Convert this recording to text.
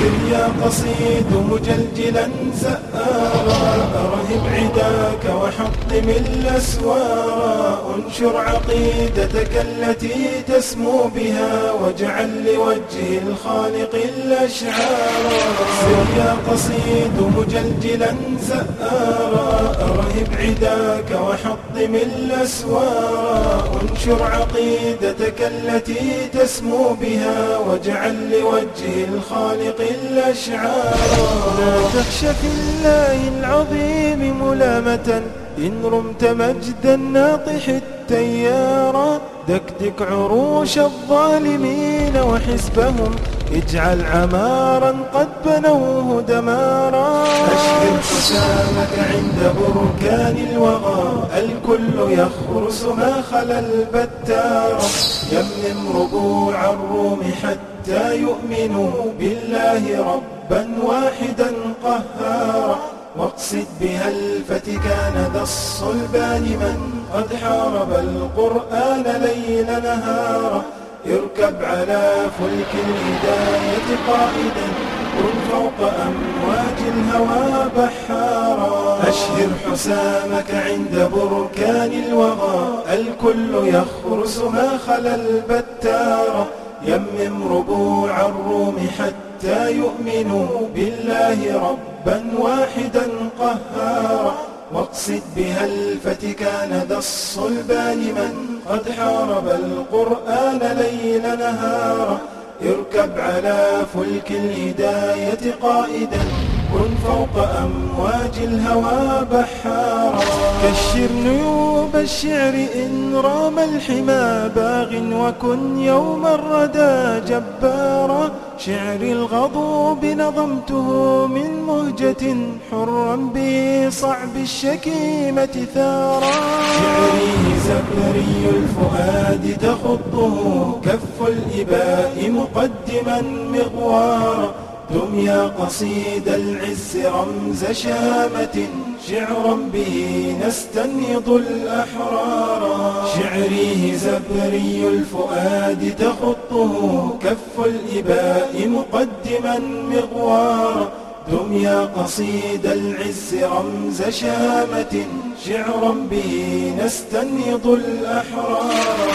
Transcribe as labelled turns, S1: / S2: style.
S1: سر يا قصيد مجلجلا زآرا، أرهب عداك وحطم الأسوارا، انشر عقيدتك التي تسمو بها، واجعل لوجه الخالق الأشعارا. سر يا قصيد مجلجلا زآرا، أرهب عداك وحطم الأسوارا، انشر عقيدتك التي تسمو بها، واجعل لوجه الخالق الأشعارا. لا تخش في الله العظيم ملامة، إن رمت مجدا ناطح التيارا، دكدك عروش الظالمين وحزبهم، اجعل عمارا قد بنوه دمارا. أشهر حسامك عند بركان الوغى، الكل يخرس ما خلا البتارا، يمم ربوع الروم حتى يؤمنوا بالله ربا واحدا قهارا، واقصد بها الفتكان ذا الصلبان من قد حارب القرآن ليل نهارا، اركب على فلك الهداية قائدا، كن فوق أمواج الهوى بحارا. أشهر حسامك عند بركان الوغى، الكل يخرس ما خلا البتارا، يمم ربوع الروم حتى يؤمنوا بالله ربا واحدا قهارا، واقصد بها الفتكان ذا الصلبان من قد حارب القرآن ليل نهارا، اركب على فلك الهداية قائدا، كن فوق أمواج الهوى بحارا. كشر نيوب الشعر إن رام الحمى باغ، وكن يوم الردى جبارا، شعري الغضوب نظمته من مهجة، حرا بصعب الشكيمة ثارا. شعري زكري الفؤاد تخطه كف الإباء مقدما مغوارا، دم يا قصيد العز رمز شامة، شعرا به نستنهض الأحرارا. شعري زبري الفؤاد تخطه كف الإباء مقدما مغوارا، دم يا قصيد العز رمز شامة، شعرا به نستنهض الأحرارا.